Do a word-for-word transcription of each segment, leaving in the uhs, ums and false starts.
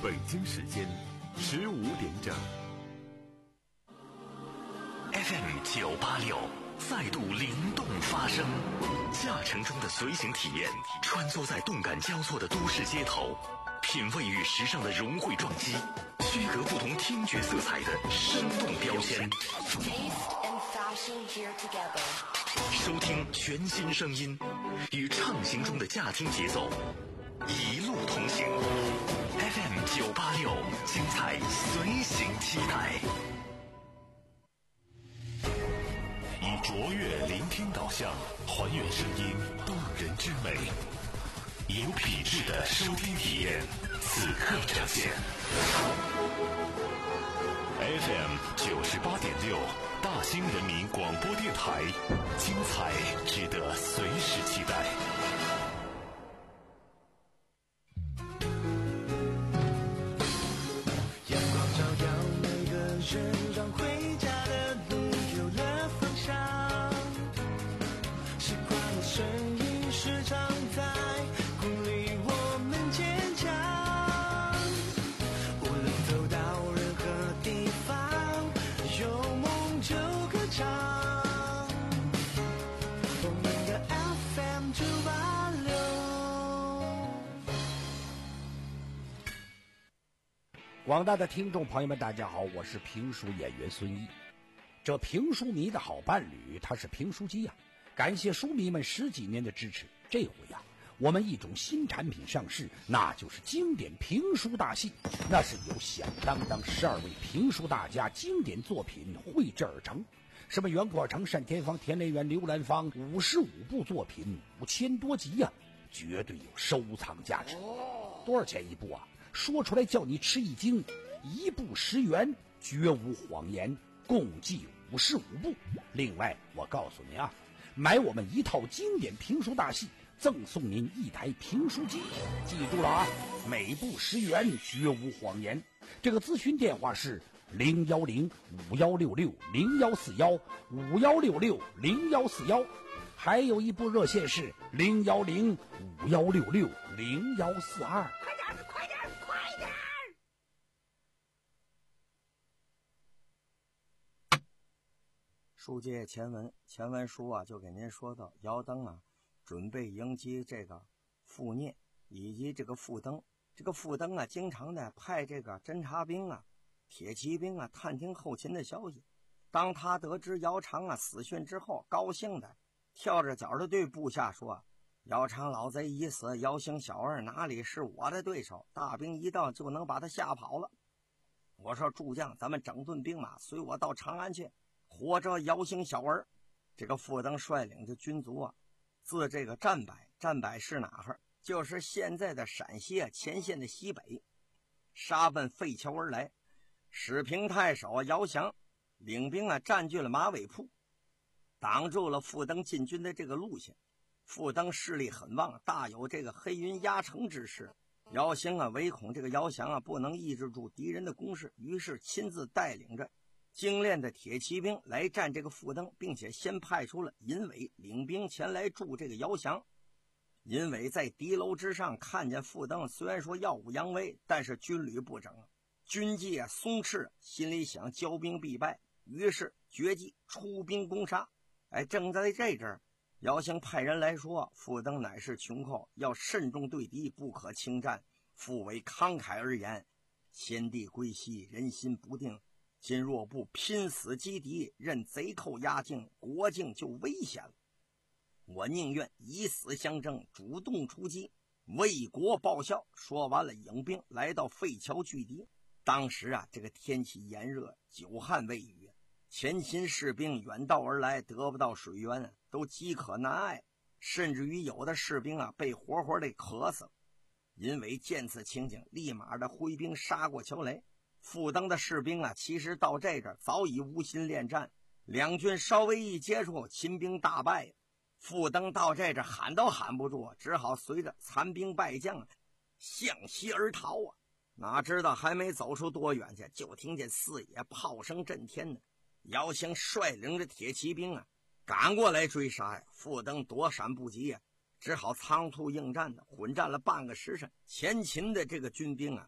北京时间十五点整。 F M 九八六再度灵动发声，驾乘中的随行体验，穿梭在动感交错的都市街头，品味与时尚的融汇撞击，区隔不同听觉色彩的生动标签。收听全新声音，与畅行中的驾听节奏，一路同行。F M 九八六，精彩随行期待。以卓越聆听导向，还原声音动人之美，有品质的收听体验，此刻呈现。F M 九十八点六，大兴人民广播电台，精彩值得随时期待。 阳光照耀每个人，让回家的路有了方向。习惯的声音时常在鼓励我们坚强。无论走到任何地方，有梦就歌唱。我们的 F M 九八六。 广大的听众朋友们，大家好，我是评书演员孙一。这评书迷的好伴侣，他是评书机呀、啊。感谢书迷们十几年的支持，这回呀、啊，我们一种新产品上市，那就是经典评书大戏。那是由响当当十二位评书大家经典作品绘制而成，什么袁阔成、单田芳、田连元、刘兰芳，五十五部作品，五千多集呀、啊，绝对有收藏价值。多少钱一部啊？说出来叫你吃一惊，一部十元，绝无谎言，共计五十五部。另外，我告诉你啊，买我们一套经典评书大戏，赠送您一台评书机。记住了啊，每部十元，绝无谎言。这个咨询电话是零幺零五幺六六零幺四幺五幺六六零幺四幺，还有一部热线是零幺零五幺六六零幺四二。快点，快点，快点！ 书接前文，前文书啊就给您说到，姚登啊准备迎击这个傅聂以及这个傅登。这个傅登啊经常的派这个侦察兵啊、铁骑兵啊探听后勤的消息。当他得知姚常啊死讯之后，高兴的跳着脚的对部下说：姚常老贼已死，姚兴小儿哪里是我的对手？大兵一到就能把他吓跑了。我说诸将，咱们整顿兵马，随我到长安去，活着姚兴小儿。这个傅登率领的军卒啊，自这个战柏，战柏是哪儿？就是现在的陕西啊前线的西北，杀奔废桥而来。始平太守姚祥领兵啊占据了马尾铺，挡住了傅登进军的这个路线。傅登势力很旺，大有这个黑云压城之势。姚兴啊唯恐这个姚祥啊不能抑制住敌人的攻势，于是亲自带领着精练的铁骑兵来战这个傅登，并且先派出了尹伟领兵前来助这个姚祥。尹伟在敌楼之上看见傅登，虽然说耀武扬威，但是军旅不整，军纪啊松弛，心里想骄兵必败，于是决计出兵攻杀。哎，正在这阵儿，姚兴派人来说，傅登乃是穷寇，要慎重对敌，不可轻战。傅伟慷慨而言：先帝归西，人心不定，今若不拼死击敌，任贼寇压境，国境就危险了。我宁愿以死相争，主动出击，为国报效。说完了，引兵来到废桥拒敌。当时啊，这个天气炎热，久旱未雨，前秦士兵远道而来，得不到水源，都饥渴难挨，甚至于有的士兵啊被活活的渴死了。尹伟见此情景，立马的挥兵杀过桥来。傅登的士兵啊，其实到这阵早已无心恋战，两军稍微一接触，秦兵大败。傅登到这阵喊都喊不住，只好随着残兵败将向西而逃啊！哪知道还没走出多远去，就听见四野炮声震天呢。姚兴率领着铁骑兵啊赶过来追杀呀，傅登躲闪不及呀、啊，只好仓促应战的混战了半个时辰。前秦的这个军兵啊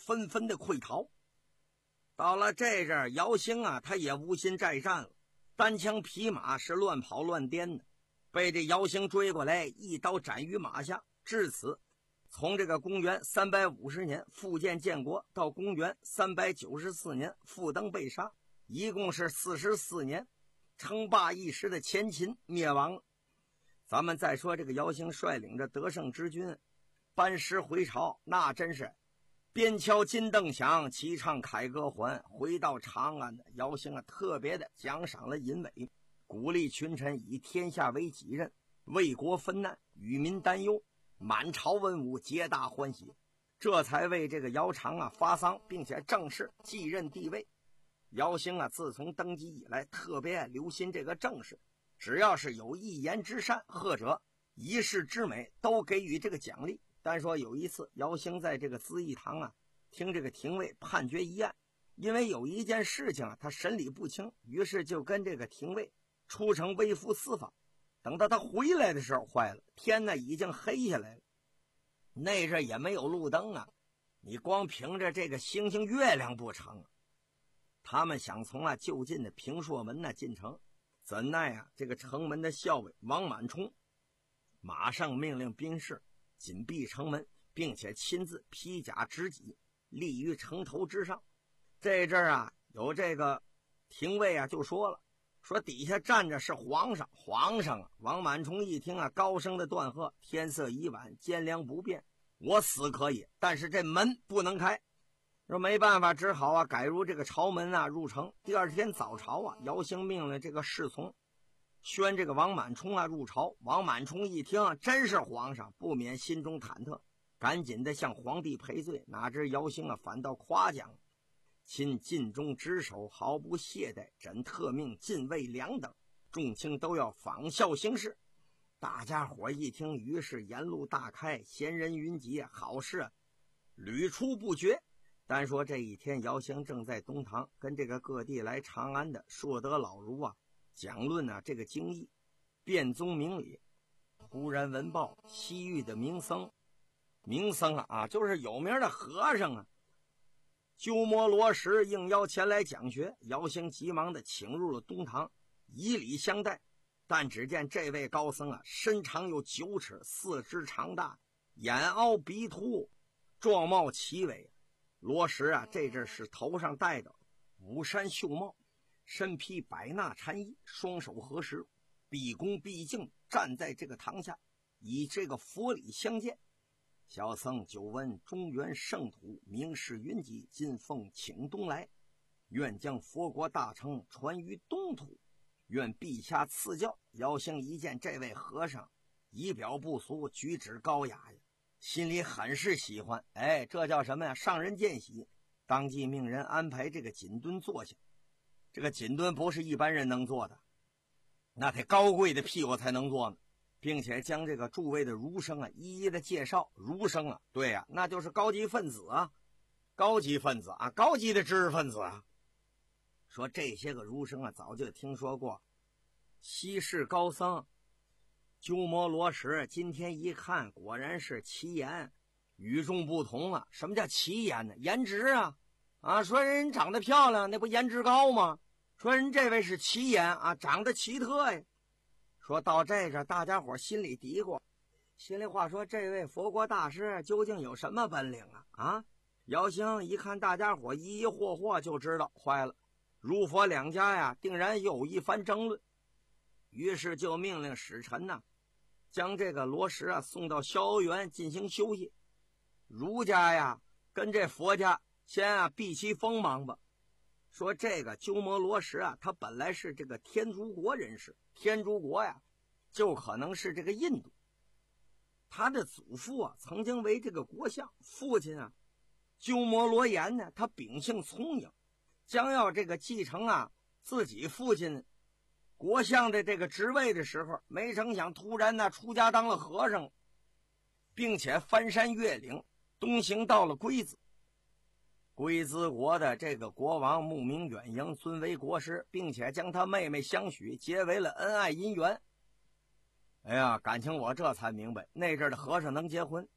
纷纷的溃逃。到了这阵儿，姚兴啊，他也无心再战了，单枪匹马是乱跑乱颠的，被这姚兴追过来，一刀斩于马下。至此，从这个公元三百五十年苻建建国到公元三百九十四年苻登被杀，一共是四十四年，称霸一时的前秦灭亡了。咱们再说这个姚兴率领着得胜之军班师回朝，那真是边敲金镫响，齐唱凯歌还。回到长安的姚兴啊，特别的奖赏了尹伟，鼓励群臣以天下为己任，为国分难，与民担忧，满朝文武皆大欢喜，这才为这个姚苌啊发丧，并且正式继任帝位。姚兴啊，自从登基以来，特别留心这个政事，只要是有一言之善，或者一事之美，都给予这个奖励。但说有一次，姚兴在这个咨议堂啊，听这个廷尉判决一案，因为有一件事情啊，他审理不清，于是就跟这个廷尉出城微服私访。等到他回来的时候，坏了，天呢已经黑下来了，那阵也没有路灯啊，你光凭着这个星星月亮不成啊。他们想从啊就近的平朔门呢进城，怎奈啊这个城门的校尉王满冲马上命令兵士紧闭城门，并且亲自披甲执戟立于城头之上。这阵儿啊有这个廷尉啊就说了，说底下站着是皇上。皇上啊！王满冲一听啊，高声的断喝：天色已晚，坚良不便，我死可以，但是这门不能开。说没办法，只好啊改入这个朝门啊入城。第二天早朝啊，姚兴命令这个侍从宣这个王满冲啊入朝。王满冲一听啊，真是皇上，不免心中忐忑，赶紧的向皇帝赔罪。哪知姚兴啊反倒夸奖：亲尽忠职守，毫不懈怠，朕特命禁卫两等，众卿都要仿效行事。大家伙一听，于是言路大开，闲人云集，好事屡出不绝。单说这一天，姚兴正在东堂跟这个各地来长安的硕德老儒啊讲论啊这个经义辩宗明理。忽然闻报，西域的名僧名僧啊啊就是有名的和尚啊鸠摩罗什应邀前来讲学。姚兴急忙的请入了东堂，以礼相待。但只见这位高僧啊，身长有九尺，四肢长大，眼凹鼻凸，状貌奇伟。罗什啊，这阵是头上戴的五山绣帽，身披百衲禅衣，双手合十，毕恭毕敬站在这个堂下，以这个佛礼相见。小僧久闻中原圣土名士云集，今奉请东来，愿将佛国大成传于东土，愿陛下赐教。姚兴一见这位和尚仪表不俗，举止高雅呀，心里很是喜欢。哎，这叫什么呀？上人见喜，当即命人安排这个锦墩坐下。这个锦墩不是一般人能坐的，那得高贵的屁股才能坐呢，并且将这个诸位的儒生啊一一的介绍。儒生啊，对呀、啊，那就是高级分子啊，高级分子啊，高级的知识分子啊。说这些个儒生啊，早就听说过西市高僧鸠摩罗什，今天一看，果然是奇颜，与众不同啊。什么叫奇颜呢？颜值啊啊！说人长得漂亮，那不颜值高吗？说人这位是奇颜啊，长得奇特呀。说到这个，大家伙心里嘀咕，心里话说，这位佛国大师究竟有什么本领啊？啊！姚兴一看大家伙疑疑惑惑，就知道坏了，儒佛两家呀，定然又有一番争论。于是就命令使臣呢、啊，将这个罗什啊送到逍遥园进行休息。儒家呀，跟这佛家先啊避其锋芒吧。说这个鸠摩罗什啊，他本来是这个天竺国人士，天竺国呀，就可能是这个印度。他的祖父啊，曾经为这个国相，父亲啊，鸠摩罗言呢，他秉性聪颖，将要这个继承啊自己父亲国相的这个职位的时候，没成想突然呢出家当了和尚，并且翻山越岭，东行到了龟兹。龟兹国的这个国王慕名远迎，尊为国师，并且将他妹妹相许，结为了恩爱姻缘。哎呀，感情我这才明白，那阵的和尚能结婚，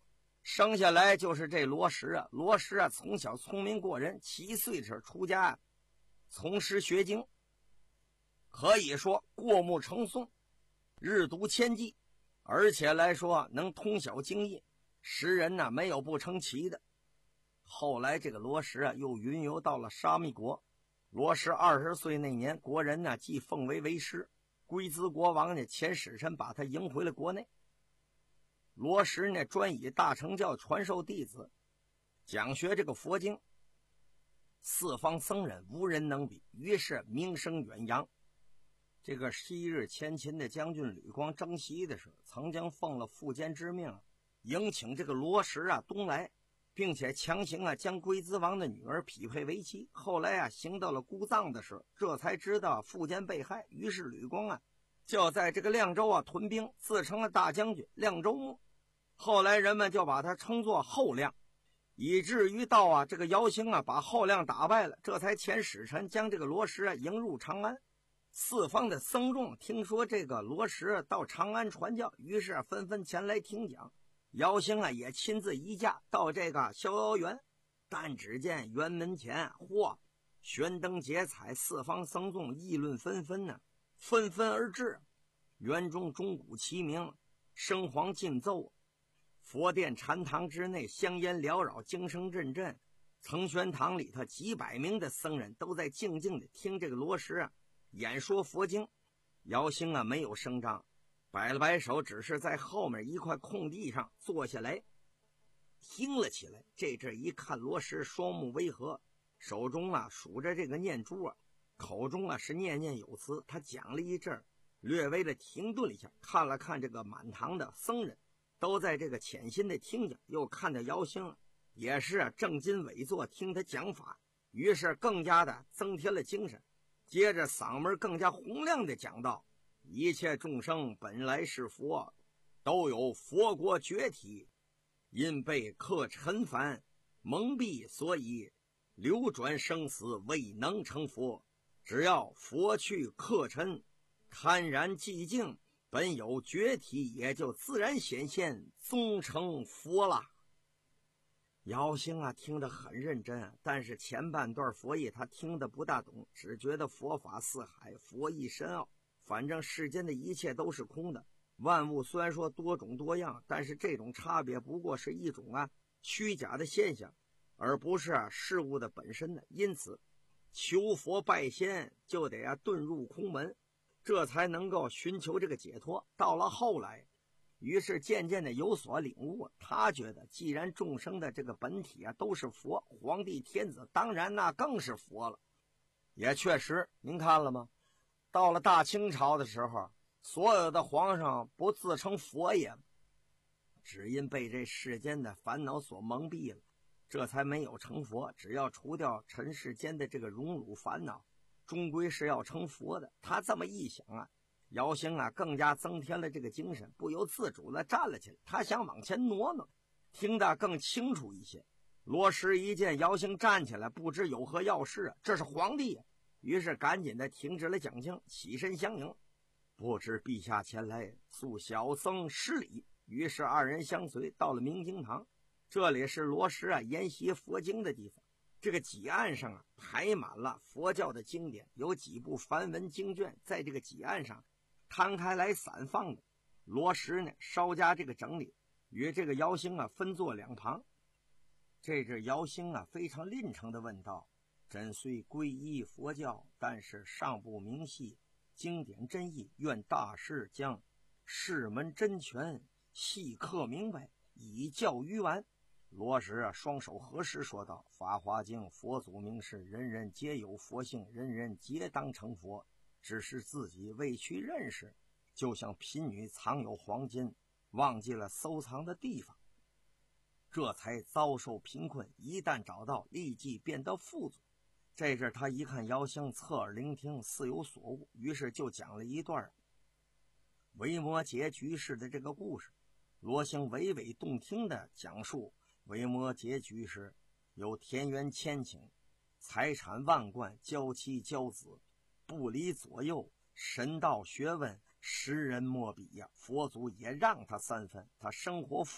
生下来就是这罗什啊。罗什啊，从小聪明过人，七岁时出家，从师学经，可以说过目成诵，日读千记，而且来说能通晓经义，时人呢、啊、没有不成奇的。后来这个罗什啊，又云游到了沙弥国。罗什二十岁那年，国人呢既奉为为师，龟兹国王呢遣使臣把他迎回了国内。罗什呢专以大乘教传授弟子，讲学这个佛经，四方僧人无人能比，于是名声远扬。这个昔日前秦的将军吕光征西的时候，曾经奉了苻坚之命，迎请这个罗什啊东来，并且强行啊将龟兹王的女儿匹配为妻。后来啊行到了姑臧的时候，这才知道苻坚被害，于是吕光啊就在这个凉州啊屯兵，自称了大将军凉州牧。后来人们就把他称作后亮，以至于到啊这个姚兴啊把后亮打败了，这才遣使臣将这个罗什啊迎入长安。四方的僧众听说这个罗什到长安传教，于是纷纷前来听讲。姚兴啊也亲自移驾到这个逍遥园，但只见园门前嚯悬灯结彩，四方僧众议论纷纷呢，纷纷而至。园中钟鼓齐鸣，声簧尽奏，佛殿禅堂之内香烟缭绕，经声阵阵。承宣堂里头几百名的僧人都在静静的听这个罗什啊演说佛经。姚兴啊没有声张，摆了摆手，只是在后面一块空地上坐下来听了起来。这阵一看罗什双目微合，手中啊数着这个念珠啊，口中啊是念念有词。他讲了一阵，略微的停顿了一下，看了看这个满堂的僧人，都在这个潜心的听讲，又看到姚兴也是正襟危坐听他讲法，于是更加的增添了精神。接着嗓门更加洪亮的讲道：一切众生本来是佛，都有佛国觉体，因被克尘凡蒙蔽，所以流转生死，未能成佛。只要佛去克尘，坦然寂静，本有觉体，也就自然显现，终成佛了。姚兴啊听得很认真，但是前半段佛意他听得不大懂，只觉得佛法四海，佛意深奥，反正世间的一切都是空的，万物虽然说多种多样，但是这种差别不过是一种啊虚假的现象，而不是啊事物的本身的。因此求佛拜仙就得啊遁入空门，这才能够寻求这个解脱。到了后来，于是渐渐的有所领悟，他觉得既然众生的这个本体啊都是佛，皇帝天子当然那更是佛了。也确实，您看了吗？到了大清朝的时候，所有的皇上不自称佛爷，只因被这世间的烦恼所蒙蔽了，这才没有成佛。只要除掉尘世间的这个荣辱烦恼，终归是要成佛的。他这么一想啊，姚兴啊更加增添了这个精神，不由自主的站了起来，他想往前挪挪，听得更清楚一些。罗什一见姚兴站起来，不知有何要事啊，这是皇帝啊，于是赶紧的停止了讲经，起身相迎。不知陛下前来，速小僧施礼。于是二人相随到了明经堂，这里是罗什啊研习佛经的地方。这个几案上啊排满了佛教的经典，有几部梵文经卷在这个几案上摊开来散放的。罗什呢稍加这个整理，与这个姚兴啊分坐两旁。这阵姚兴啊非常吝诚地问道：朕虽皈依佛教，但是尚不明细经典真义，愿大师将释门真诠细刻明白，以教于完。罗什啊双手合十说道：法华经佛祖明示，人人皆有佛性，人人皆当成佛，只是自己未去认识，就像贫女藏有黄金，忘记了收藏的地方，这才遭受贫困，一旦找到立即变得富足。这阵他一看姚兴侧耳聆听，似有所悟，于是就讲了一段维摩诘居士的这个故事。罗兴娓娓动听地讲述维摩诘居士有田园千顷，财产万贯，娇妻娇子，不离左右，神道学问，识人莫比呀。佛祖也让他三分，他生活富有，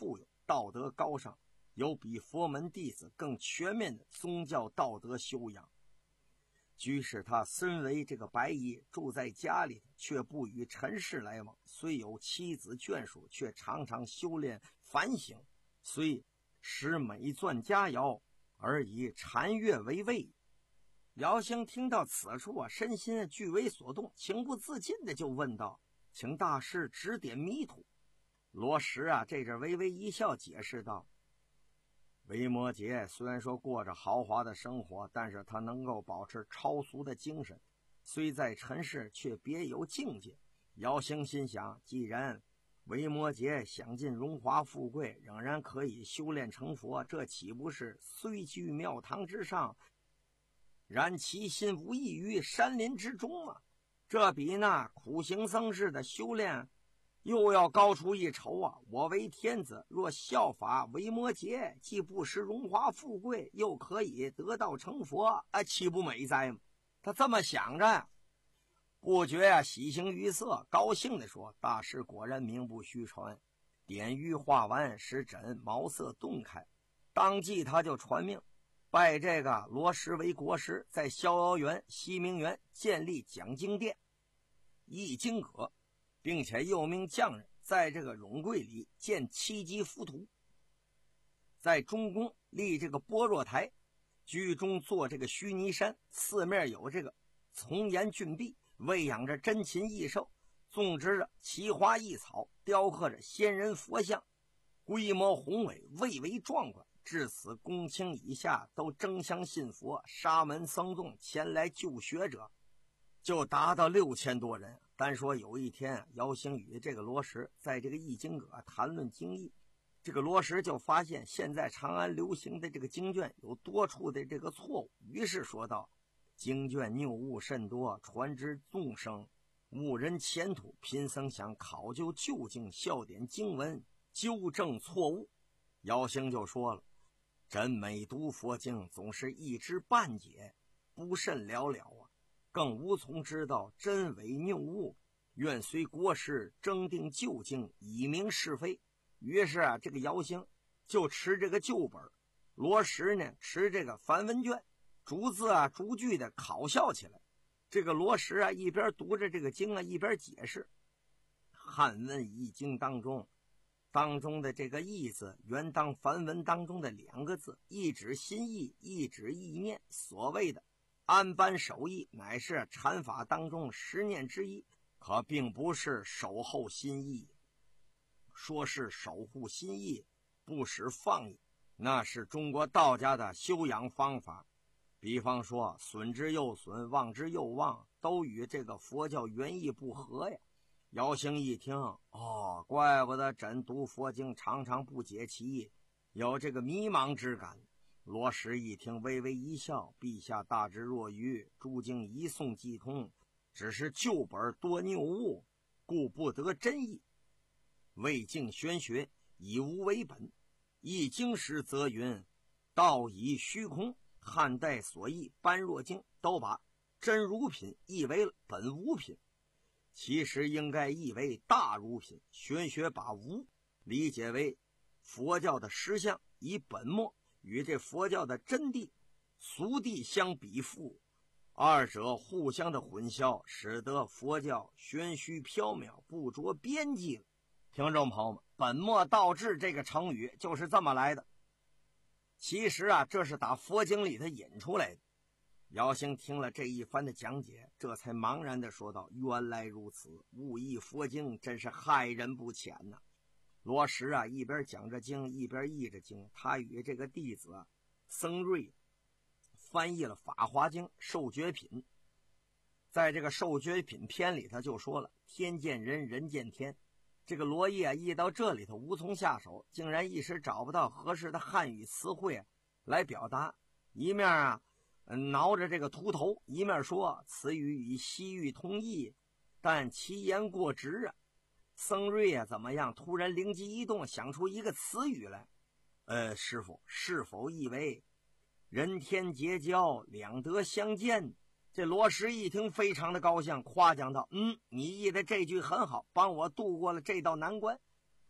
道德高尚，有比佛门弟子更全面的宗教道德修养。居士他身为这个白衣，住在家里，却不与尘世来往，虽有妻子眷属，却常常修炼反省，虽使美馔佳肴，而以禅悦为味。姚兴听到此处啊，身心俱为所动，情不自禁的就问道：“请大师指点迷途。”罗什啊，这阵微微一笑，解释道：“维摩诘虽然说过着豪华的生活，但是他能够保持超俗的精神，虽在尘世，却别有境界。”姚兴心想，既然维摩诘享尽荣华富贵，仍然可以修炼成佛，这岂不是虽居庙堂之上，然其心无异于山林之中吗？这比那苦行僧式的修炼又要高出一筹啊！我为天子，若效法维摩诘，既不失荣华富贵，又可以得道成佛，啊，岂不美哉吗？他这么想着，不觉啊喜形于色，高兴地说：“大师果然名不虚传。”点玉画完，使朕茅塞顿开，当即他就传命，拜这个罗什为国师，在逍遥园、西明园建立讲经殿、译经阁，并且又命匠人在这个永贵里建七级浮屠，在中宫立这个般若台，居中做这个须弥山，四面有这个丛岩峻壁，喂养着珍禽异兽，种植着奇花异草，雕刻着仙人佛像，规模宏伟，蔚为壮观。至此公卿以下都争相信佛，沙门僧众前来就学者就达到六千多人。单说有一天，姚兴与这个罗什在这个译经阁谈论经义，这个罗什就发现现在长安流行的这个经卷有多处的这个错误，于是说道：“经卷谬误甚多，传之众生，误人前途。贫僧想考究究竟，校点经文，纠正错误。”姚兴就说了：“朕每读佛经，总是一知半解，不甚了了啊，更无从知道真伪谬误。愿随国师争定究竟，以明是非。”于是啊，这个姚兴就持这个旧本，罗什呢持这个梵文卷，逐字啊逐句的考笑起来。这个罗什啊一边读着这个经啊，一边解释汉文译经当中当中的这个义字，原当梵文当中的两个字，一指心意，一指意念。所谓的安般守意，乃是禅法当中十念之一，可并不是守候心意。说是守护心意，不使放逸，那是中国道家的修养方法。比方说损之又损，忘之又忘，都与这个佛教原意不合呀。姚兴一听，哦，怪不得朕读佛经常常不解其意，有这个迷茫之感。罗什一听，微微一笑：“陛下大智若愚，诸经一诵即通，只是旧本多谬误，故不得真意。魏晋玄学以无为本，译经时则云道以虚空。汉代所译般若经都把真如品译为本无品，其实应该译为大如品。玄学把无理解为佛教的实相，以本末与这佛教的真谛俗谛相比附，二者互相的混淆，使得佛教玄虚缥缈，不着边际了。”听众朋友们，本末倒置这个成语就是这么来的。其实啊，这是打佛经里头引出来的。姚兴听了这一番的讲解，这才茫然地说道：“原来如此，误译佛经真是害人不浅呐、啊。”罗什啊，一边讲着经，一边译着经。他与这个弟子、啊、僧瑞翻译了《法华经》受觉品。在这个受觉品篇里，他就说了：“天见人，人见天。”这个罗毅啊，译到这里头无从下手，竟然一时找不到合适的汉语词汇、啊、来表达。一面啊挠着这个秃头，一面说：“此语与西域同义，但其言过直啊。”僧瑞啊怎么样？突然灵机一动，想出一个词语来。呃，师父，是否意为人天结交，两德相见？这罗什一听非常的高兴，夸奖道：“嗯，你译的这句很好，帮我度过了这道难关。”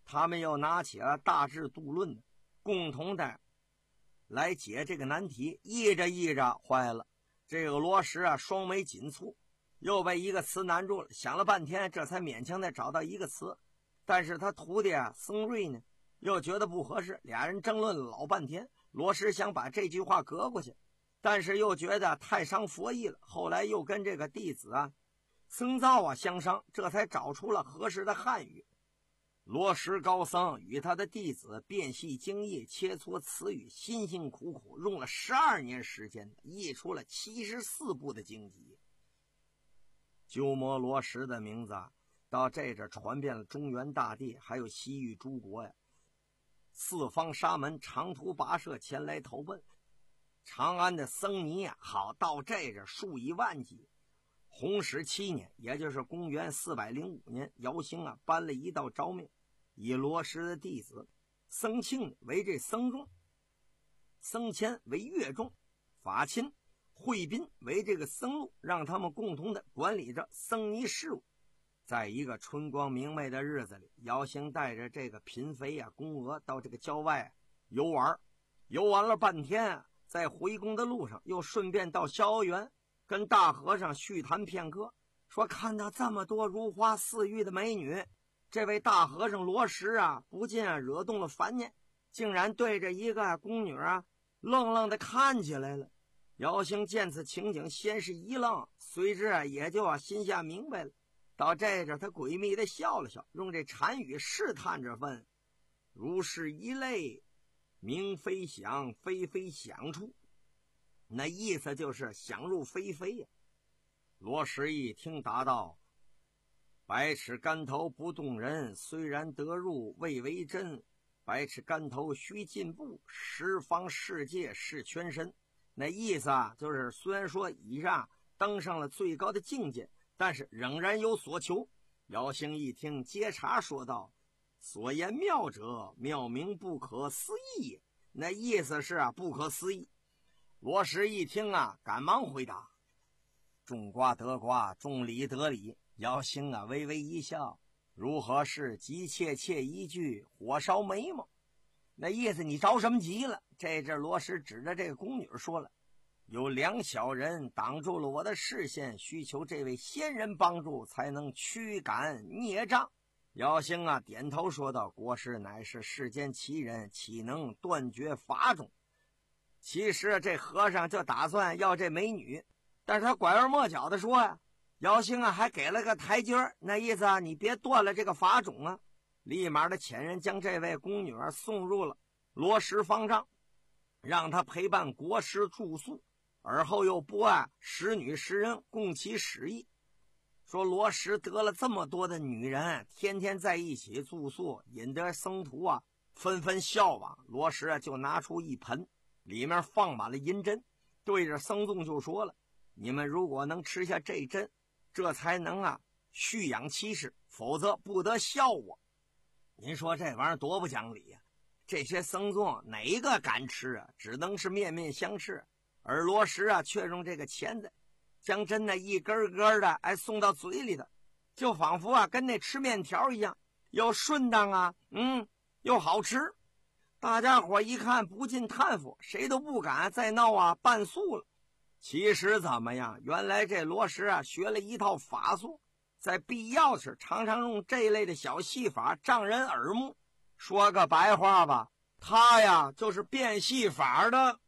他们又拿起了大智度论，共同的来解这个难题。议着议着，坏了，这个罗什啊双眉紧蹙，又被一个词难住了，想了半天，这才勉强的找到一个词。但是他徒弟啊僧瑞呢又觉得不合适，俩人争论了老半天。罗什想把这句话隔过去，但是又觉得太伤佛意了，后来又跟这个弟子啊僧造啊相商，这才找出了合适的汉语。罗什高僧与他的弟子辨析经义，切磋词语，辛辛苦苦用了十二年时间，译出了七十四部的经籍。鸠摩罗什的名字啊到这阵传遍了中原大地，还有西域诸国呀。四方沙门长途跋涉前来投奔，长安的僧尼啊好到这阵数以万计。弘始七年，也就是公元四百零五年，姚兴啊颁了一道诏命，以罗什的弟子僧庆为这僧众，僧谦为乐众，法钦、惠宾为这个僧路，让他们共同的管理着僧尼事务。在一个春光明媚的日子里，姚兴带着这个嫔妃啊宫娥到这个郊外游玩，游玩了半天啊，在回宫的路上又顺便到逍遥园跟大和尚叙谈片刻，说看到这么多如花似玉的美女，这位大和尚罗什啊不禁啊惹动了烦念，竟然对着一个宫女啊愣愣的看起来了。姚兴见此情景，先是一愣，随之啊也就啊心下明白了。到这阵他诡秘的笑了笑，用这禅语试探着问：如是一类，名非想，非非想处。那意思就是想入非非呀。罗什一听答道：百尺竿头不动人，虽然得入未为真，百尺竿头须进步，十方世界是全身。那意思啊就是虽然说以上登上了最高的境界，但是仍然有所求。姚兴一听接茬说道：所言妙者，妙名不可思议也。那意思是啊不可思议。罗什一听啊赶忙回答：种瓜得瓜，种理得理。姚兴啊微微一笑：如何是急切切一句，火烧眉毛？那意思你着什么急了？这阵罗什指着这个宫女说了：有两小人挡住了我的视线，需求这位仙人帮助，才能驱赶孽障。姚兴啊点头说道：国师乃是世间奇人，岂能断绝法种？其实这和尚就打算要这美女，但是他拐弯抹角的说呀，姚兴啊还给了个台阶，那意思啊你别断了这个法种啊。立马的遣人将这位宫女送入了罗什方丈，让他陪伴国师住宿，而后又拨案十女十人供其使役。说罗什得了这么多的女人，天天在一起住宿，引得僧徒啊纷纷效仿。罗什啊就拿出一盆，里面放满了银针，对着僧众就说了：你们如果能吃下这针，这才能啊蓄养其事，否则不得效我。您说这玩意儿多不讲理呀、啊！这些僧众哪一个敢吃啊？只能是面面相斥。而罗什啊却用这个钳子将针呢一根根的哎送到嘴里的，就仿佛啊跟那吃面条一样，又顺当啊嗯又好吃。大家伙一看不禁叹服，谁都不敢再闹啊半素了。其实怎么样，原来这罗什啊学了一套法术，在必要时常常用这类的小戏法障人耳目。说个白话吧，他呀就是变戏法的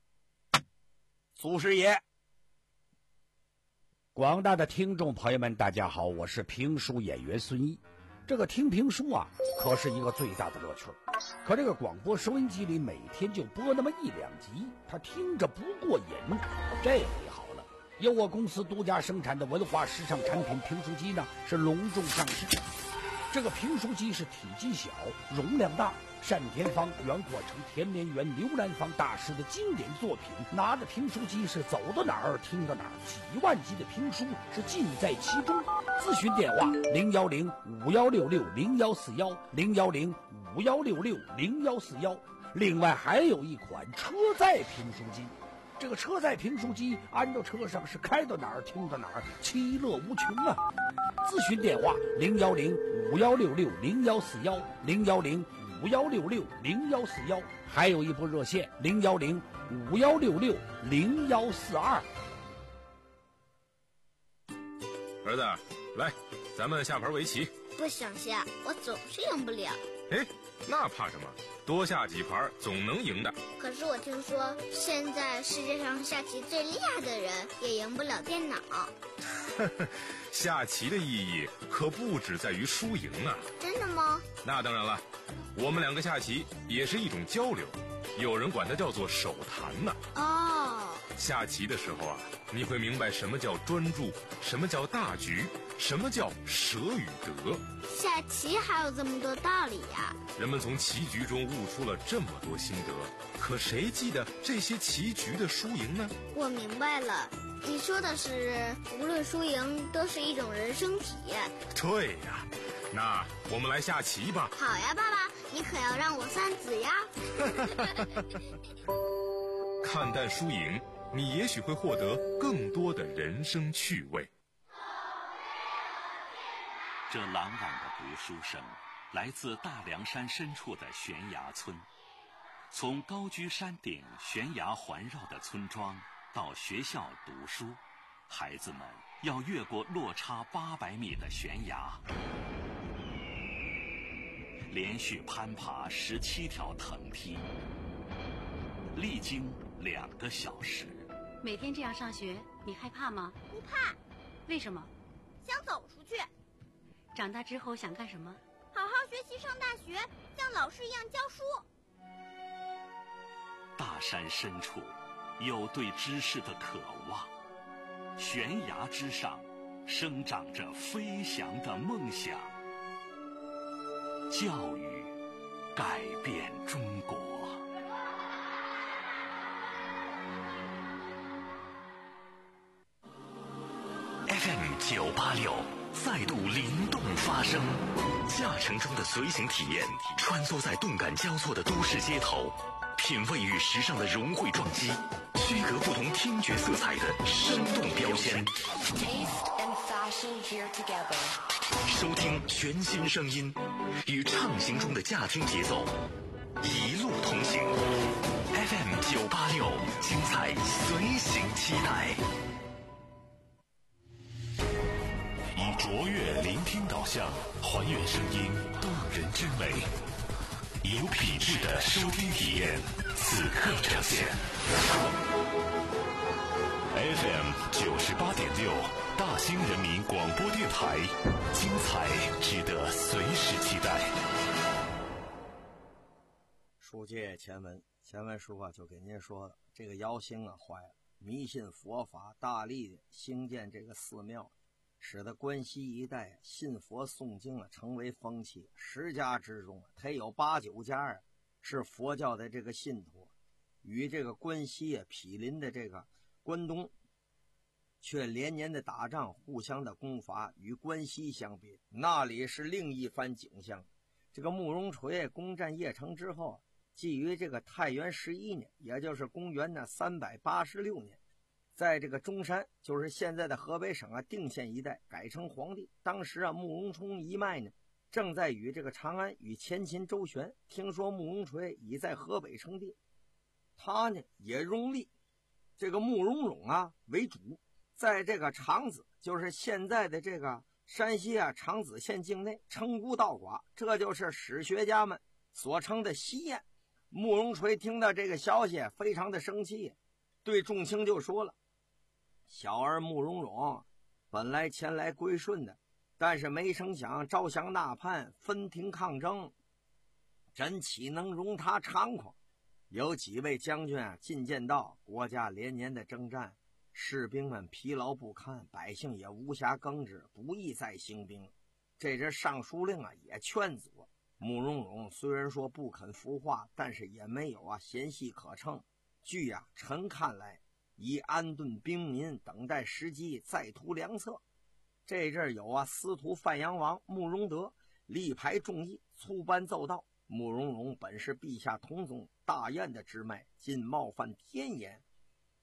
祖师爷。 广大的听众朋友们大家好，我是评书演员孙一。这个听评书啊可是一个最大的乐趣，可这个广播收音机里每天就播那么一两集，他听着不过瘾。这回好了，由我公司独家生产的文化时尚产品评书机呢是隆重上市。这个评书机是体积小，容量大，单田芳、袁阔成、田连元、刘兰芳大师的经典作品，拿着评书机是走到哪儿听到哪儿，几万集的评书是尽在其中。咨询电话零幺零五幺六六零幺四幺零幺零五幺六六零幺四幺。另外还有一款车载评书机， 这个车载评书机安到车上是开到哪儿听到哪儿，其乐无穷啊！咨询电话零幺零五幺六六零幺四幺零幺零五幺六六零幺四幺，还有一部热线零幺零五幺六六零幺四二。 儿子，来，咱们下盘围棋。 不想下，我总是赢不了。 哎，那怕什么？多下几盘总能赢的。 可是我听说，现在世界上下棋最厉害的人也赢不了电脑。 下棋的意义可不只在于输赢啊！ 真的吗？ 那当然了，我们两个下棋也是一种交流，有人管它叫做手谈呢。 哦， 下棋的时候啊，你会明白什么叫专注，什么叫大局，什么叫舍与得。 下棋还有这么多道理呀！ 人们从棋局中悟出了这么多心得，可谁记得这些棋局的输赢呢？ 我明白了，你说的是无论输赢都是一种人生体验。 对呀，那我们来下棋吧。 好呀，爸爸，你可要让我三子呀。 看淡输赢，你也许会获得更多的人生趣味。 这朗朗的读书声来自大凉山深处的悬崖村。从高居山顶悬崖环绕的村庄到学校读书，孩子们要越过落差八百米的悬崖，连续攀爬十七条藤梯，历经两个小时。 每天这样上学，你害怕吗？ 不怕。 为什么？ 想走出去。 长大之后想干什么？ 好好学习，上大学，像老师一样教书。 大山深处有对知识的渴望，悬崖之上生长着飞翔的梦想。教育改变中国。F M 九八六再度灵动发声，驾乘中的随行体验，穿梭在动感交错的都市街头，品味与时尚的融汇撞击，区隔不同听觉色彩的生动标签。收听全新声音，与畅行中的驾听节奏，一路同行。F M 九八六，精彩随行期待。以卓越聆听导向，还原声音动人之美，以有品质的收听体验，此刻呈现。F M 九十八点六，大兴人民广播电台，精彩值得随时期待。 书接前文，前文书啊就给您说了，这个姚兴啊坏了，迷信佛法，大力的兴建这个寺庙，使得关西一带信佛诵经啊成为风气。十家之中啊，他有八九家啊是佛教的这个信徒，与这个关西啊毗邻的这个关东却连年的打仗，互相的攻伐。与关西相比，那里是另一番景象。这个慕容垂攻占邺城之后，基于这个太元十一年，也就是公元的三百八十六年，在这个中山，就是现在的河北省啊定县一带改称皇帝。当时啊慕容冲一脉呢正在与这个长安与前秦周旋，听说慕容垂已在河北称帝，他呢也拥立这个慕容永啊为主，在这个长子，就是现在的这个山西啊长子县境内称孤道寡，这就是史学家们所称的西燕。慕容垂听到这个消息非常的生气，对众卿就说了，小儿慕容永本来前来归顺的，但是没成想招降纳叛，分庭抗争，朕岂能容他猖狂？有几位将军啊进谏道，国家连年的征战，士兵们疲劳不堪，百姓也无暇耕织，不宜再兴兵。这支尚书令啊也劝阻。慕容永虽然说不肯服化，但是也没有啊闲隙可乘。据啊臣看来，以安顿兵民，等待时机，再图良策。这阵有啊司徒范阳王慕容德力排众议，粗班奏道，慕容永本是陛下同宗大燕的支脉，今冒犯天颜，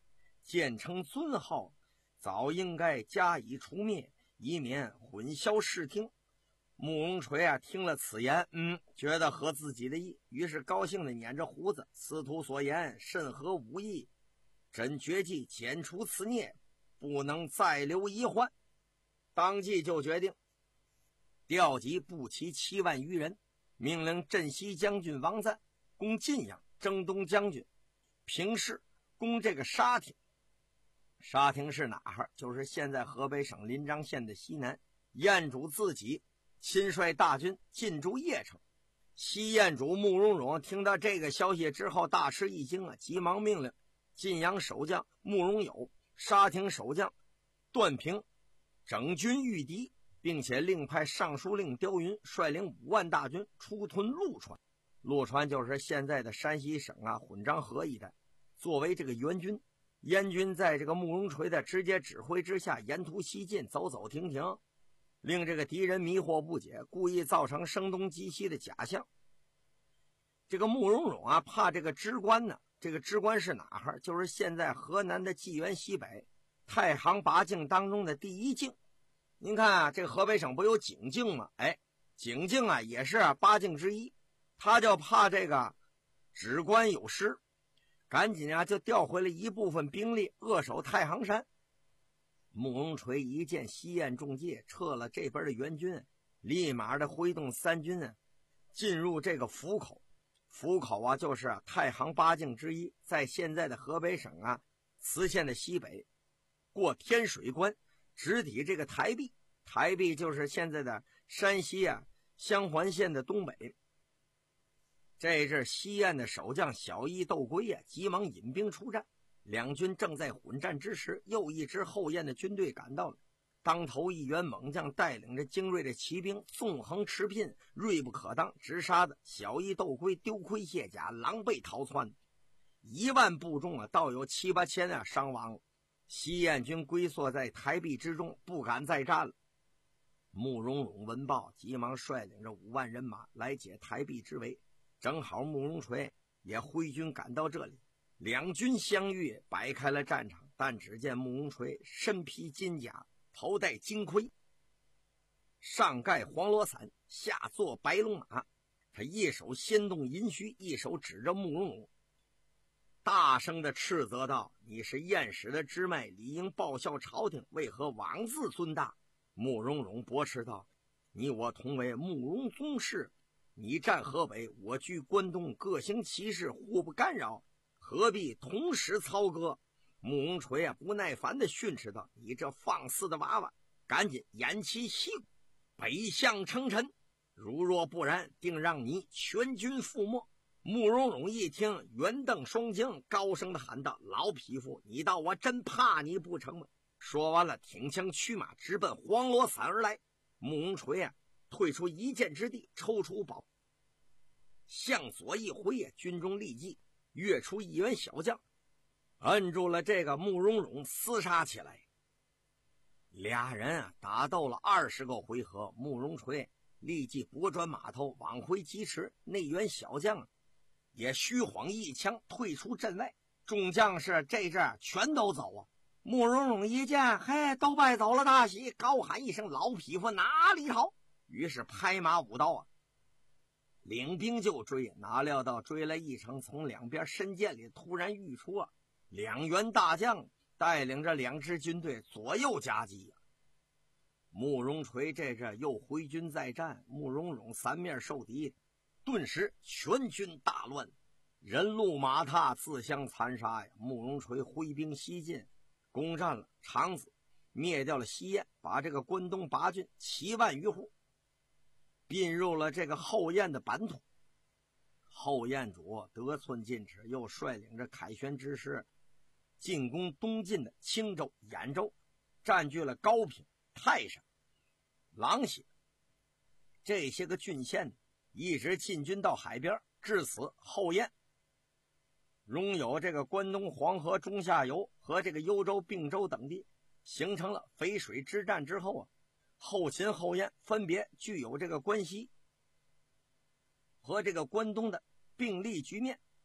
建成尊号，早应该加以除灭，以免混淆视听。慕容垂啊，听了此言，嗯，觉得合自己的意，于是高兴地捻着胡子，司徒所言甚合吾意，朕决计剪除此孽，不能再留遗患。当即就决定调集步骑七万余人，命令镇西将军王赞攻晋阳，征东将军平氏攻这个沙亭。沙亭是哪儿？就是现在河北省临漳县的西南。燕主自己亲率大军进驻邺城。西燕主慕容荣听到这个消息之后大吃一惊啊，急忙命令晋阳守将慕容友、沙亭守将段平整军御敌，并且另派尚书令刁云率领五万大军出屯陆川。陆川就是现在的山西省啊混章河一带，作为这个援军。燕军在这个慕容垂的直接指挥之下，沿途西进，走走停停，令这个敌人迷惑不解，故意造成声东击西的假象。这个慕容荣啊，怕这个支关呢，这个支关是哪儿？就是现在河南的济源西北太行八境当中的第一境。您看啊，这个河北省不有景境吗？哎，景境啊也是啊八境之一，他就怕这个指关有失，赶紧啊就调回了一部分兵力扼守太行山。慕容垂一见西燕中介撤了这边的援军，立马的挥动三军啊进入这个府口。府口啊就是啊太行八境之一，在现在的河北省啊磁县的西北，过天水关，直抵这个台壁。台壁就是现在的山西啊襄垣县的东北。这阵西燕的守将小义窦归啊急忙引兵出战，两军正在混战之时，又一支后燕的军队赶到了。当头一员猛将带领着精锐的骑兵纵横驰聘，锐不可当，直杀的小义窦归丢盔卸甲，狼狈逃窜。一万步众啊，倒有七八千啊伤亡。西燕军龟缩在台壁之中，不敢再战了。慕容荣闻报，急忙率领着五万人马来解台壁之围。正好慕容垂也挥军赶到这里，两军相遇，摆开了战场。但只见慕容垂身披金甲，头戴金盔，上盖黄罗伞，下坐白龙马。他一手掀动银须，一手指着慕容荣，大声的斥责道：“你是燕使的支脉，理应报效朝廷，为何妄自尊大？”慕容荣驳斥道：“你我同为慕容宗室，你占河北，我居关东，各行其事，互不干扰，何必同时操戈？”慕容垂啊不耐烦地训斥道：“你这放肆的娃娃，赶紧偃旗息鼓，北向称臣，如若不然，定让你全军覆没。”慕容荣一听，圆瞪双睛，高声地喊道：“老匹夫，你道我真怕你不成吗？”说完了，挺枪驱马，直奔黄罗伞而来。慕容垂啊退出一箭之地，抽出宝，向左一挥啊，军中立即跃出一员小将，摁住了这个慕容荣，厮杀起来。俩人啊打斗了二十个回合，慕容垂立即拨转马头往回疾驰，那员小将也虚晃一枪退出阵外。众将士这阵全都走啊。慕容荣一见，嘿，都败走了，大喜，高喊一声：“老匹夫，哪里逃！”于是拍马舞刀啊，领兵就追。哪料到追来一程，从两边深涧里突然跃出啊两员大将，带领着两支军队左右夹击啊。慕容垂这阵又回军再战，慕容荣三面受敌，顿时全军大乱，人路马踏，自相残杀呀。慕容垂挥兵西进，攻占了长子，灭掉了西燕，把这个关东八郡七万余户并入了这个后燕的版图。后燕主得寸进尺，又率领着凯旋之师进攻东晋的青州、兖州，占据了高平、泰山、琅邪这些个郡县，一直进军到海边。至此，后燕拥有这个关东黄河中下游和这个幽州、并州等地，形成了淝水之战之后啊，后秦、后燕分别具有这个关西和这个关东的并立局面。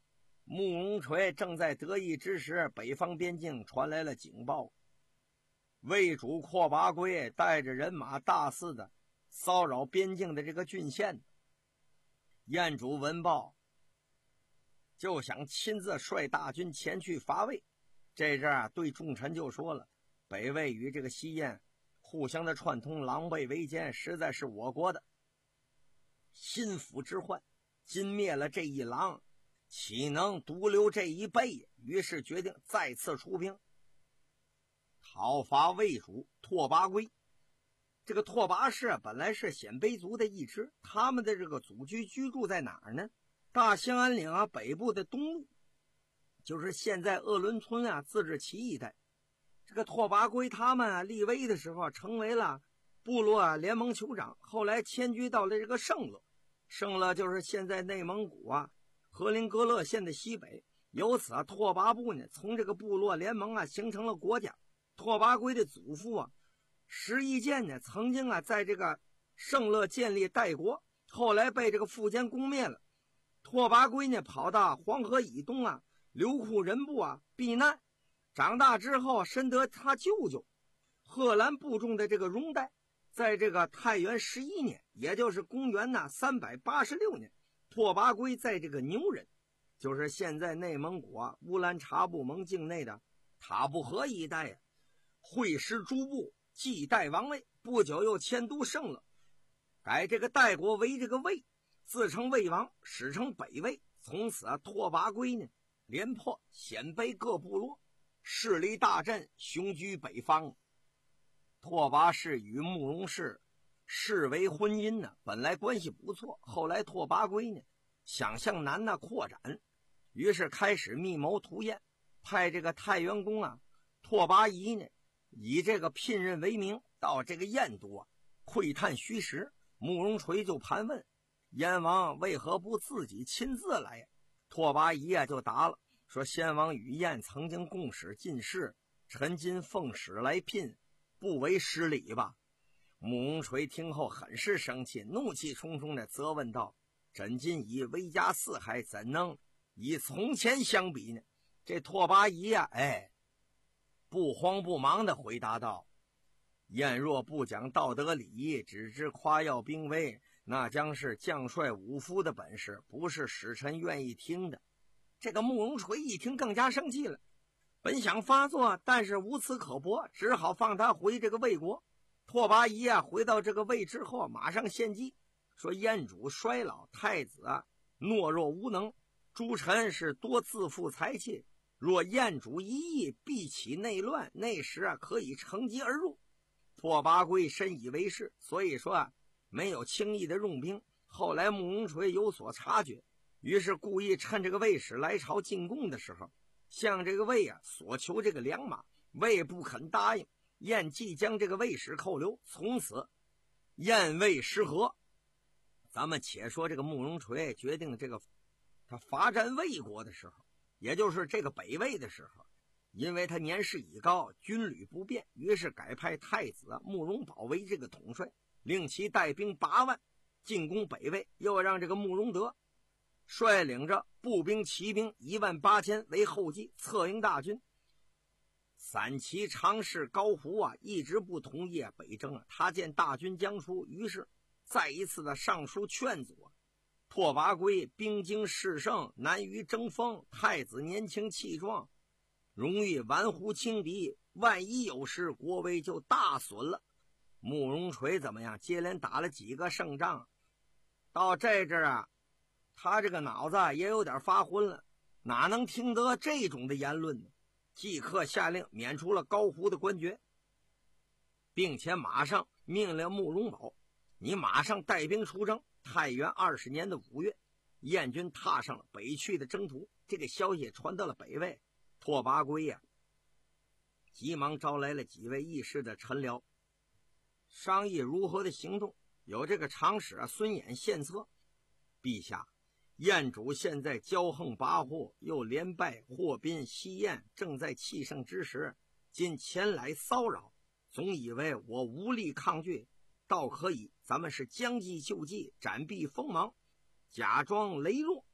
慕容垂正在得意之时，北方边境传来了警报，魏主阔拔圭带着人马大肆的骚扰边境的这个郡县。燕主闻报，就想亲自率大军前去伐魏。这阵啊，对众臣就说了，北魏与这个西燕互相的串通，狼狈为奸，实在是我国的心腹之患。今灭了这一狼，岂能独留这一辈？于是决定再次出兵讨伐魏主拓跋圭。这个拓跋氏本来是鲜卑族的一支，他们的这个祖居居住在哪儿呢？大兴安岭啊北部的东路，就是现在鄂伦春啊自治旗一带。这个拓跋圭他们啊立威的时候成为了部落联盟酋长，后来迁居到了这个盛乐。盛乐就是现在内蒙古啊和林格勒县的西北。由此啊拓跋部呢从这个部落联盟啊形成了国家。拓跋圭的祖父啊石义建呢曾经啊在这个盛乐建立代国，后来被这个苻坚攻灭了。拓跋圭呢跑到黄河以东啊刘库人部啊避难，长大之后深得他舅舅贺兰部众的这个拥戴。在这个太元十一年，也就是公元呢三百八十六年，拓跋圭在这个牛人，就是现在内蒙古啊乌兰察布盟境内的塔布河一带啊，会师诸部，继代王位。不久又迁都盛乐，改这个代国为这个魏，自称魏王，史称北魏。从此啊拓跋圭呢连破鲜卑各部落，势力大振，雄居北方。拓跋氏与慕容氏视为婚姻呢，本来关系不错。后来拓跋圭呢想向南呢扩展，于是开始密谋图燕，派这个太原公啊拓跋仪呢以这个聘任为名，到这个燕都啊窥探虚实。慕容垂就盘问燕王为何不自己亲自来呀？拓跋仪啊就答了，说先王与燕曾经共使进士，臣今奉使来聘，不为失礼吧？慕容垂听后很是生气，怒气冲冲地责问道：朕今已威加四海，怎能以从前相比呢？这拓跋仪呀、啊，哎，不慌不忙地回答道：燕若不讲道德礼仪，只知夸耀兵威，那将是将帅武夫的本事，不是使臣愿意听的。这个慕容垂一听更加生气了，本想发作，但是无此可驳，只好放他回这个魏国。拓跋仪啊回到这个魏之后，马上献计，说燕主衰老，太子啊懦弱无能，诸臣是多自负才气，若燕主一役，必起内乱，那时啊可以乘机而入。拓跋圭深以为是，所以说啊没有轻易的用兵。后来慕容垂有所察觉，于是故意趁这个魏使来朝进贡的时候，向这个魏啊所求这个良马，魏不肯答应，燕即将这个魏使扣留，从此燕魏失和。咱们且说这个慕容垂决定这个他伐占魏国的时候，也就是这个北魏的时候，因为他年事已高，军旅不便，于是改派太子慕容宝为这个统帅，令其带兵八万进攻北魏，又让这个慕容德率领着步兵骑兵一万八千为后继，策应大军。散骑常侍高胡啊一直不同意啊北征啊，他见大军将出，于是再一次的上书劝阻啊。拓跋圭兵精势盛，难于争锋，太子年轻气壮，容易玩忽轻敌，万一有失，国威就大损了。慕容垂怎么样？接连打了几个胜仗，到这阵啊他这个脑子也有点发昏了，哪能听得这种的言论呢？即刻下令免除了高胡的官爵，并且马上命令慕容宝，你马上带兵出征。太元二十年的五月，燕军踏上了北去的征途。这个消息传到了北魏，拓跋圭呀、啊，急忙招来了几位议事的臣僚，商议如何的行动。有这个长史啊孙衍献策：陛下，燕主现在骄横跋扈，又连败霍宾、西燕，正在气盛之时，今前来骚扰，总以为我无力抗拒，倒可以咱们是将计就计，暂避锋芒，假装羸弱，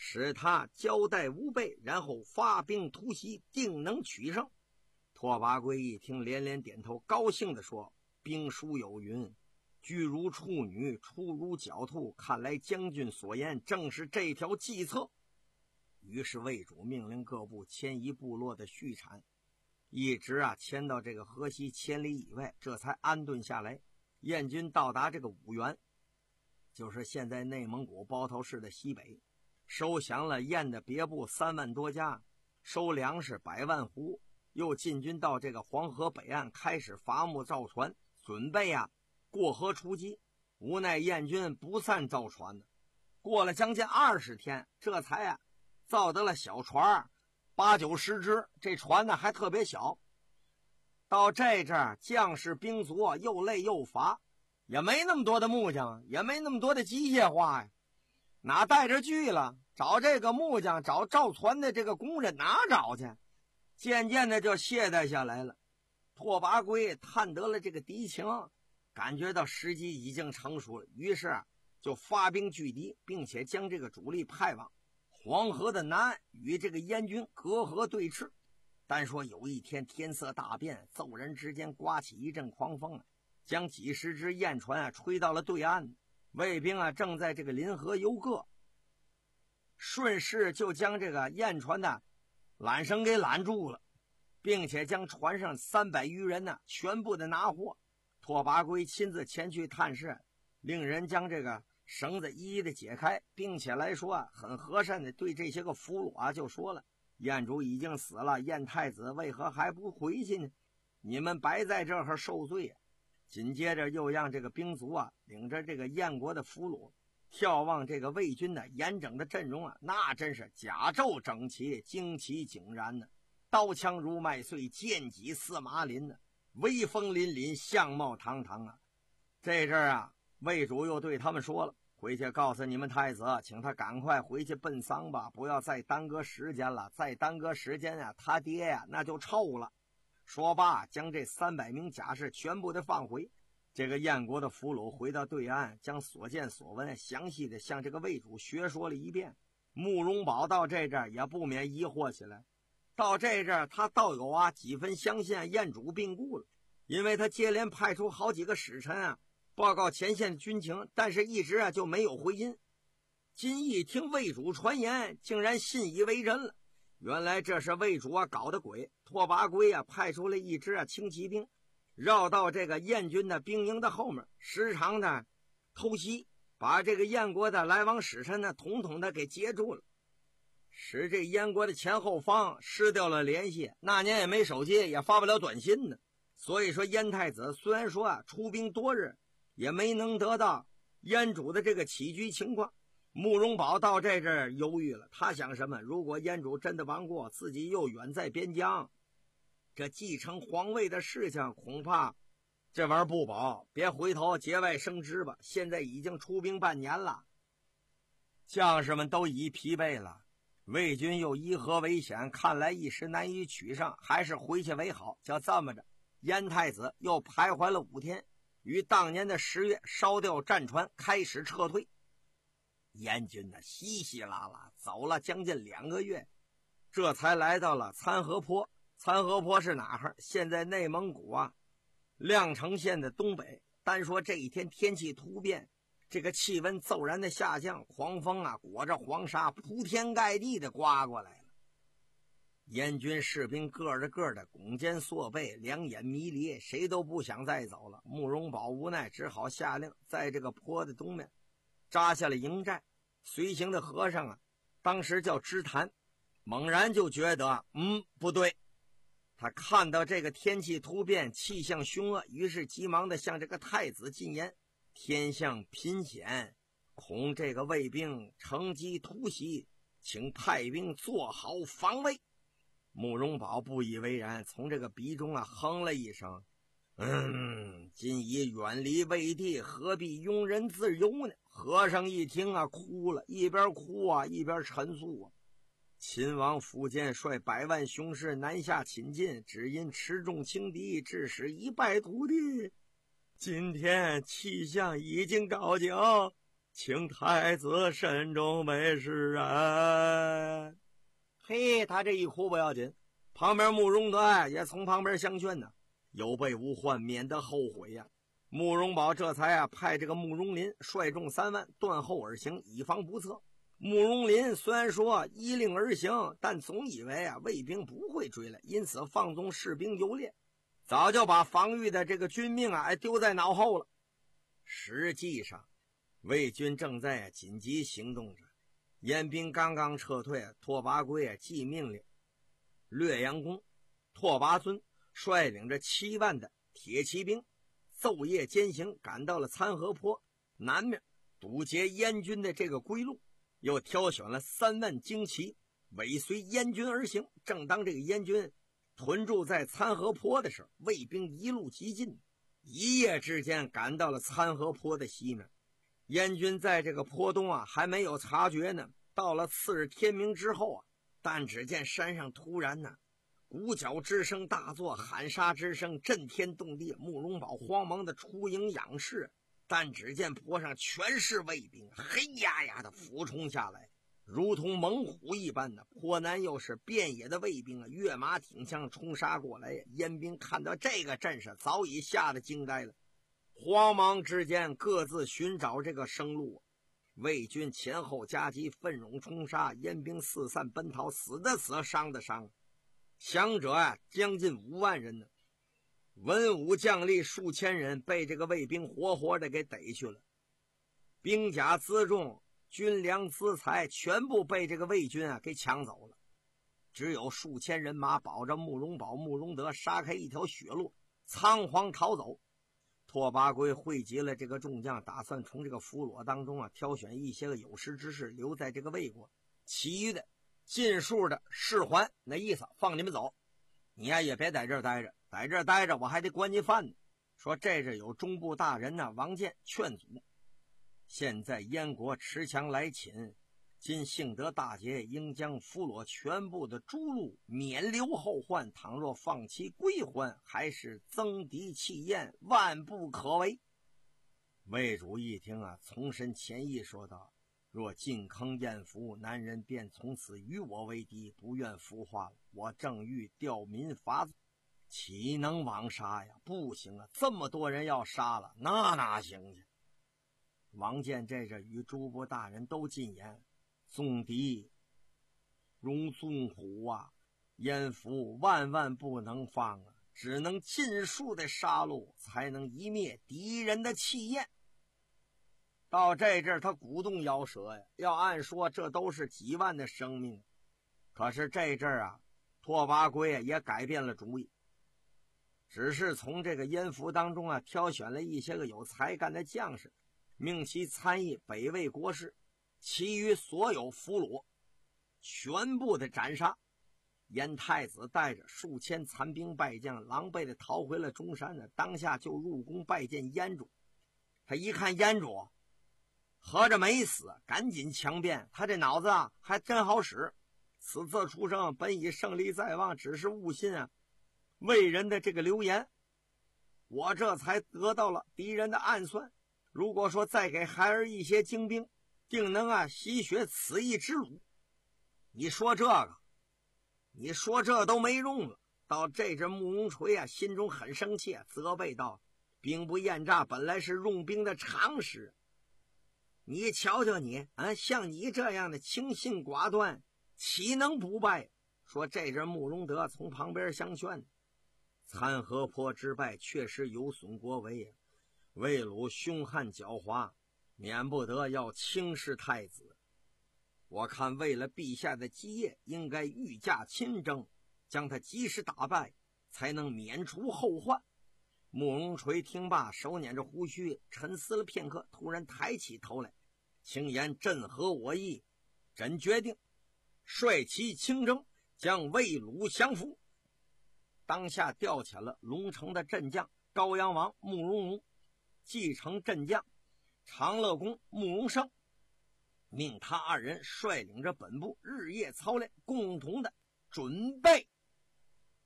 使他交代无备，然后发兵突袭，定能取胜。拓跋圭一听，连连点头，高兴地说：兵书有云，居如处女，出如狡兔，看来将军所言正是这条计策。于是魏主命令各部迁移部落的畜产，一直啊迁到这个河西千里以外，这才安顿下来。燕军到达这个五原，就是现在内蒙古包头市的西北，收降了燕的别部三万多家，收粮食百万斛，又进军到这个黄河北岸，开始伐木造船，准备啊过河出击。无奈燕军不散造船的，过了将近二十天，这才啊造得了小船八九十只，这船呢还特别小。到这阵儿，将士兵卒啊又累又乏，也没那么多的木匠，也没那么多的机械化呀，哪带着锯了？找这个木匠，找造船的这个工人哪找去？渐渐的就懈怠下来了。拓跋圭探得了这个敌情，感觉到时机已经成熟了，于是啊就发兵拒敌，并且将这个主力派往黄河的南岸，与这个燕军隔河对峙。单说有一天天色大变，骤然之间刮起一阵狂风，将几十只燕船啊吹到了对岸。卫兵啊正在这个临河游个，顺势就将这个燕船的缆绳给拦住了，并且将船上三百余人呢全部的拿获。拓跋圭亲自前去探视，令人将这个绳子一一的解开，并且来说啊很和善的对这些个俘虏啊就说了：燕主已经死了，燕太子为何还不回去呢？你们白在这儿受罪啊！紧接着又让这个兵卒啊领着这个燕国的俘虏眺望这个魏军的严整的阵容啊，那真是甲胄整齐，旌旗井然呢，刀枪如麦穗，剑戟似麻林呢，威风凛凛，相貌堂堂啊！这阵儿啊，魏主又对他们说了：回去告诉你们太子，请他赶快回去奔丧吧，不要再耽搁时间了。再耽搁时间啊，他爹呀、啊、那就臭了。说罢，将这三百名甲士全部的放回。这个燕国的俘虏回到对岸，将所见所闻详细的向这个魏主学说了一遍。慕容宝到这阵儿也不免疑惑起来。到这阵儿，他倒有啊几分相信燕主病故了，因为他接连派出好几个使臣啊报告前线的军情，但是一直啊就没有回音。今一听魏主传言，竟然信以为真了。原来这是魏主啊搞的鬼。拓跋圭啊派出了一支啊轻骑兵，绕到这个燕军的兵营的后面，时常的偷袭，把这个燕国的来往使臣呢统统的给截住了，使这燕国的前后方失掉了联系。那年也没手机，也发不了短信呢。所以说燕太子虽然说啊出兵多日，也没能得到燕主的这个起居情况。慕容宝到这阵儿犹豫了，他想什么？如果燕主真的亡国，自己又远在边疆，这继承皇位的事情恐怕这玩意儿不保，别回头节外生枝吧。现在已经出兵半年了，将士们都已疲惫了，魏军又依河为险，看来一时难以取胜，还是回去为好。就这么着，燕太子又徘徊了五天，于当年的十月烧掉战船，开始撤退。燕军呢稀稀拉拉走了将近两个月，这才来到了参河坡。参河坡是哪儿？现在内蒙古啊亮城县的东北。单说这一天天气突变，这个气温骤然的下降，狂风啊裹着黄沙铺天盖地的刮过来了。燕军士兵个着个的拱肩缩背，两眼迷离，谁都不想再走了。慕容宝无奈只好下令在这个坡的东面扎下了营寨。随行的和尚啊当时叫支坛，猛然就觉得嗯不对，他看到这个天气突变，气象凶恶，于是急忙的向这个太子进言：天象频险，恐这个魏兵乘机突袭，请派兵做好防卫。慕容宝不以为然，从这个鼻中啊哼了一声：嗯，今已远离魏地，何必庸人自由呢？和尚一听啊哭了，一边哭啊一边陈述啊：秦王苻坚率百万雄师南下侵晋，只因持重轻敌，致使一败涂地。今天气象已经告警， 请太子慎重为是人。嘿，他这一哭不要紧，旁边慕容德也从旁边相劝呢，有备无患，免得后悔呀、啊。慕容宝这才啊派这个慕容林率众三万断后而行，以防不测。慕容林虽然说依令而行，但总以为啊卫兵不会追来，因此放纵士兵游猎，早就把防御的这个军命啊丢在脑后了。实际上魏军正在紧急行动着，燕兵刚刚撤退，拓跋圭既命令略阳公拓跋尊率领着七万的铁骑兵昼夜兼行，赶到了参合坡南面，堵截燕军的这个归路，又挑选了三万精骑尾随燕军而行。正当这个燕军屯驻在参合坡的时候，魏兵一路急进，一夜之间赶到了参合坡的西面。燕军在这个坡东啊还没有察觉呢，到了次日天明之后啊，但只见山上突然呢鼓角之声大作，喊杀之声震天动地，慕容宝慌忙的出营仰视，但只见坡上全是魏兵，黑压压的俯冲下来，如同猛虎一般的。坡南又是遍野的魏兵啊，跃马挺枪冲杀过来。燕兵看到这个阵势，早已吓得惊呆了，慌忙之间各自寻找这个生路。魏军前后夹击，奋勇冲杀，燕兵四散奔逃，死的死，伤的伤，降者啊将近五万人呢。文武将吏数千人被这个魏兵活活的给逮去了，兵甲辎重军粮资财全部被这个魏军啊给抢走了，只有数千人马保着慕容宝、慕容德杀开一条血路，仓皇逃走。拓跋圭汇集了这个众将，打算从这个俘虏当中啊挑选一些个有识之士留在这个魏国，其余的尽数的释还，那意思放你们走，你呀也别在这儿待着，在这儿待着我还得管你饭呢。说这是有中部大人呢王建劝阻，现在燕国持强来侵，今幸得大捷，应将俘虏全部的诸路免留后患，倘若放其归还，还是增敌弃燕，万不可为。魏主一听啊，从身前意说道，若进坑燕服，男人便从此与我为敌，不愿服化了。我正欲吊民伐罪，岂能枉杀呀？不行啊，这么多人要杀了，那哪行去？王建这是与诸部大人都进言，纵敌如纵虎啊，燕服万万不能放啊，只能尽数的杀戮，才能一灭敌人的气焰。到这阵他鼓动摇舌呀，要按说这都是几万的生命，可是这阵啊拓跋圭也改变了主意，只是从这个燕服当中啊挑选了一些个有才干的将士，命其参议北魏国事，其余所有俘虏全部的斩杀。燕太子带着数千残兵败将狼狈的逃回了中山呢，当下就入宫拜见燕主。他一看燕主合着没死，赶紧强辩，他这脑子啊还真好使，此次出生本已胜利在望，只是误信啊魏人的这个流言，我这才得到了敌人的暗算，如果说再给孩儿一些精兵，定能啊吸血此役之辱。你说这个你说这都没用了。到这阵慕容垂啊心中很生气，责备道，兵不厌诈本来是用兵的常识，你瞧瞧你啊，像你这样的轻信寡断，岂能不败？说这阵慕容德从旁边相劝，参合坡之败确实有损国威，魏鲁凶悍狡猾，免不得要轻视太子。我看为了陛下的基业，应该御驾亲征，将他及时打败，才能免除后患。慕容垂听罢，手捻着胡须，沉思了片刻，突然抬起头来，轻言，朕合我意，朕决定率其亲征，将魏鲁降服。当下调遣了龙城的镇将高阳王慕容龙，继承镇将长乐公慕容盛，命他二人率领着本部日夜操练，共同的准备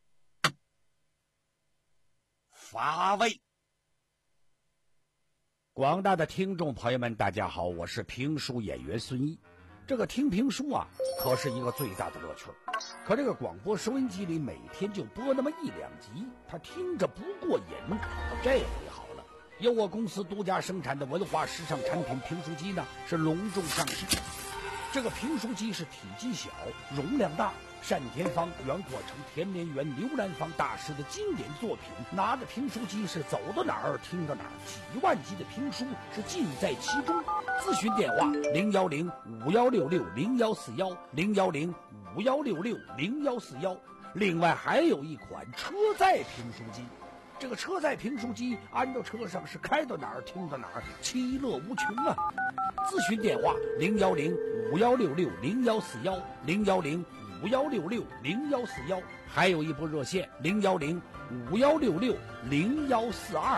伐魏。 广大的听众朋友们，大家好，我是评书演员孙一。这个听评书啊，可是一个最大的乐趣。可这个广播收音机里每天就播那么一两集，他听着不过瘾。这回好了，由我公司独家生产的文化时尚产品评书机呢，是隆重上市。这个评书机是体积小，容量大，单田芳、袁阔成、田连元、刘兰芳大师的经典作品。拿着评书机是走到哪儿听到哪儿，几万集的评书是尽在其中。咨询电话零幺零五幺六六零幺四幺零幺零五幺六六零幺四幺。另外还有一款车载评书机。这个车载评书机安到车上是开到哪儿听到哪儿，其乐无穷啊！咨询电话零幺零五幺六六零幺四幺零幺零五幺六六零幺四幺，还有一部热线零幺零五幺六六零幺四二。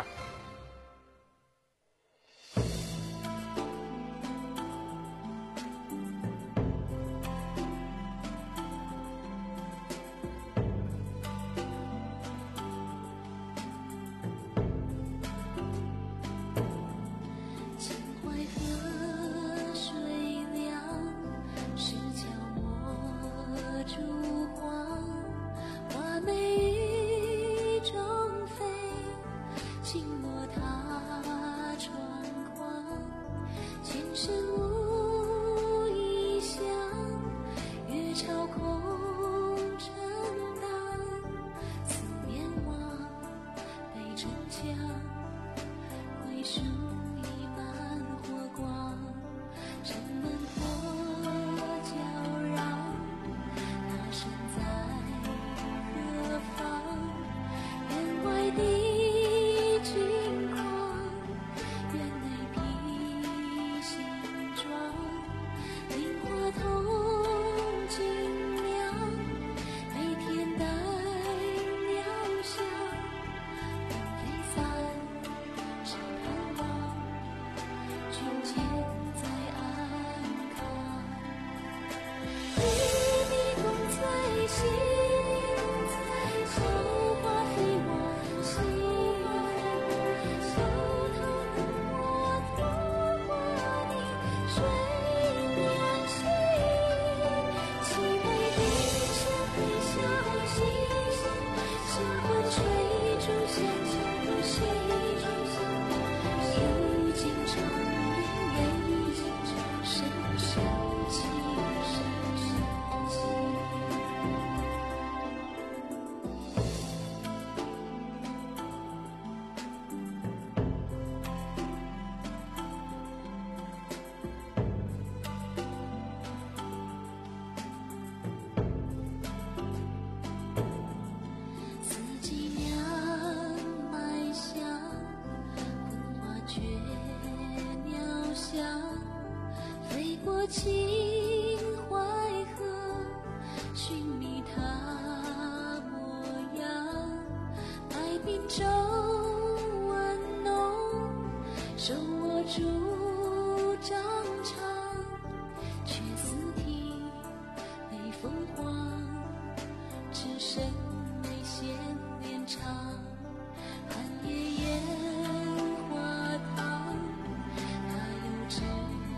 秦淮河，寻觅他模样，百柄舟温浓，手握竹杖长，却似啼北风黄，只剩眉弦连长，寒夜烟花堂，他又知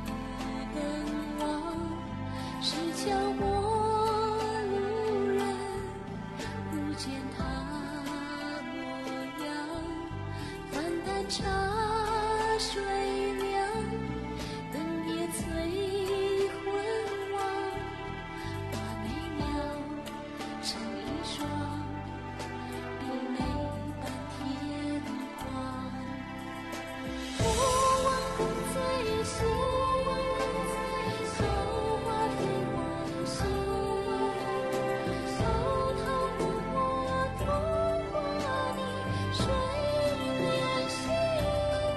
是角陌路人，不见他模样，泛淡茶水凉，灯叶催昏望，画眉描成一双，比美半天光。我望共醉心。水面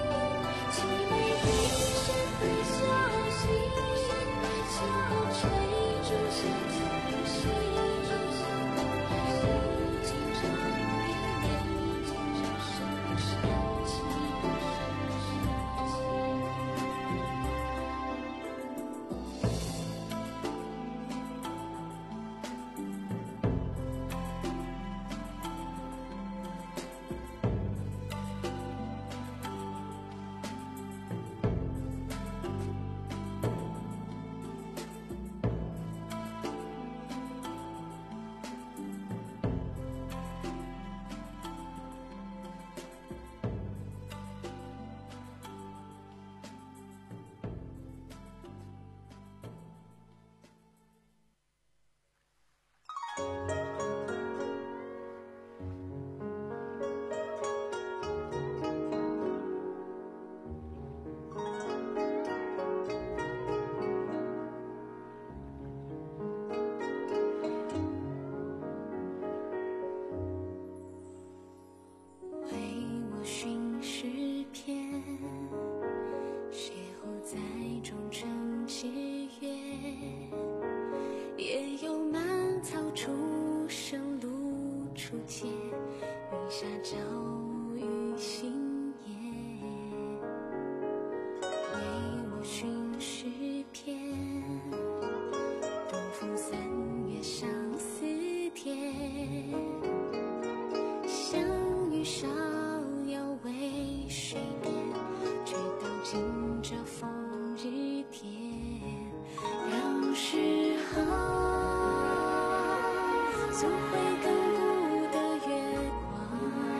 云霞照于心野，为我寻诗篇，东风三月上思甜，相遇芍药为水边，吹到惊蛰风日天，让诗行诉回亘古的月光，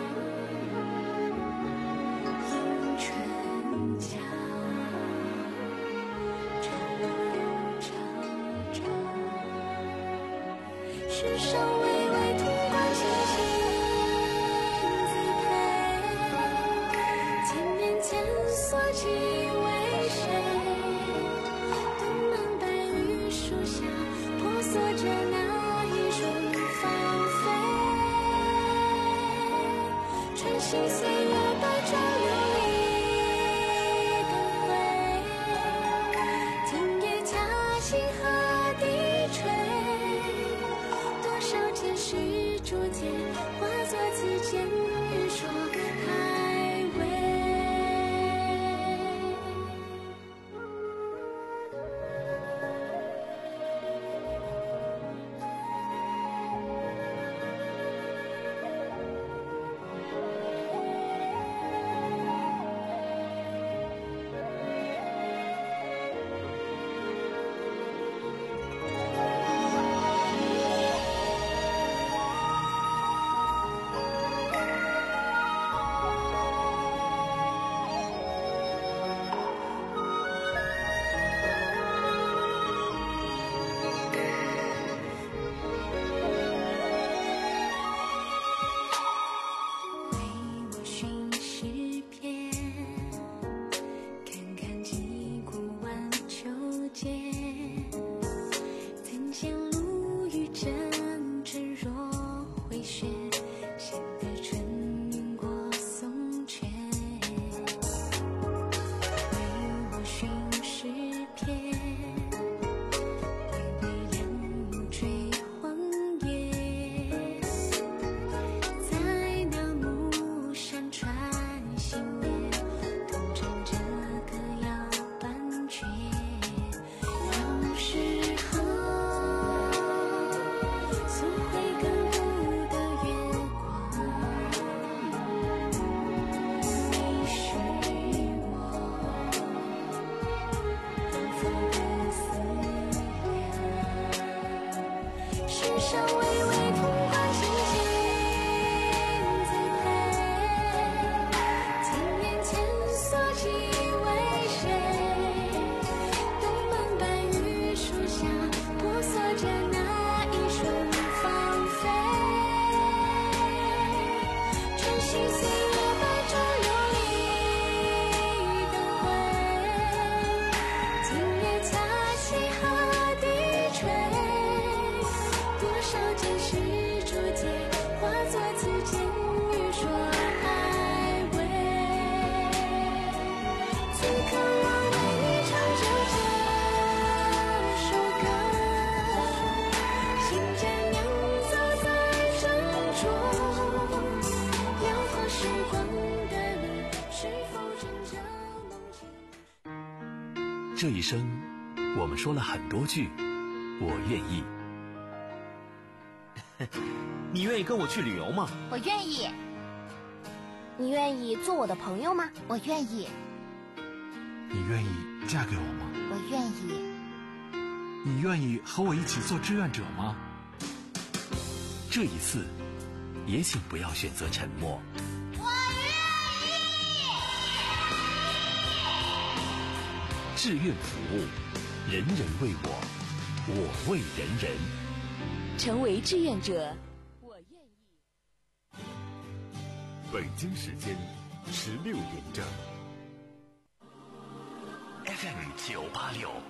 迎春江，长又长长，世上巍巍潼关清清自佩，千年前所寄为谁？东门白玉树下，婆娑着那一瞬芳菲。春行岁月，百转流离灯辉。今夜恰星河低垂，多少件事逐渐化作此间欲说还未。为我寻诗篇，看看击鼓晚秋间，曾见陆羽真真若回旋，显得春云过松泉。为我寻诗篇，微微凉露追黄叶，在那木山传心念，同唱着歌谣半阙，让诗行诉回亘古的月光，你是我丰富的思量，世上巍巍潼关清清自佩，千年前所寄为谁？东门白玉树下，婆娑着那一瞬芳菲。春行岁月，百转流离灯辉。今夜恰星河低垂，多少件事逐渐化作此间欲说还未。此刻我为你唱着这首歌，心间酿造在斟酌，辽阔时光的你，是否乘着梦境？ 这一生，我们说了很多句“我愿意”。 你愿意跟我去旅游吗？ 我愿意。你愿意做我的朋友吗？我愿意。 你愿意嫁给我吗？ 我愿意。 你愿意和我一起做志愿者吗？ 这一次，也请不要选择沉默。 我愿意。 志愿服务，人人为我，我为人人。 成为志愿者，我愿意。 北京时间十六点整。 F M 九八六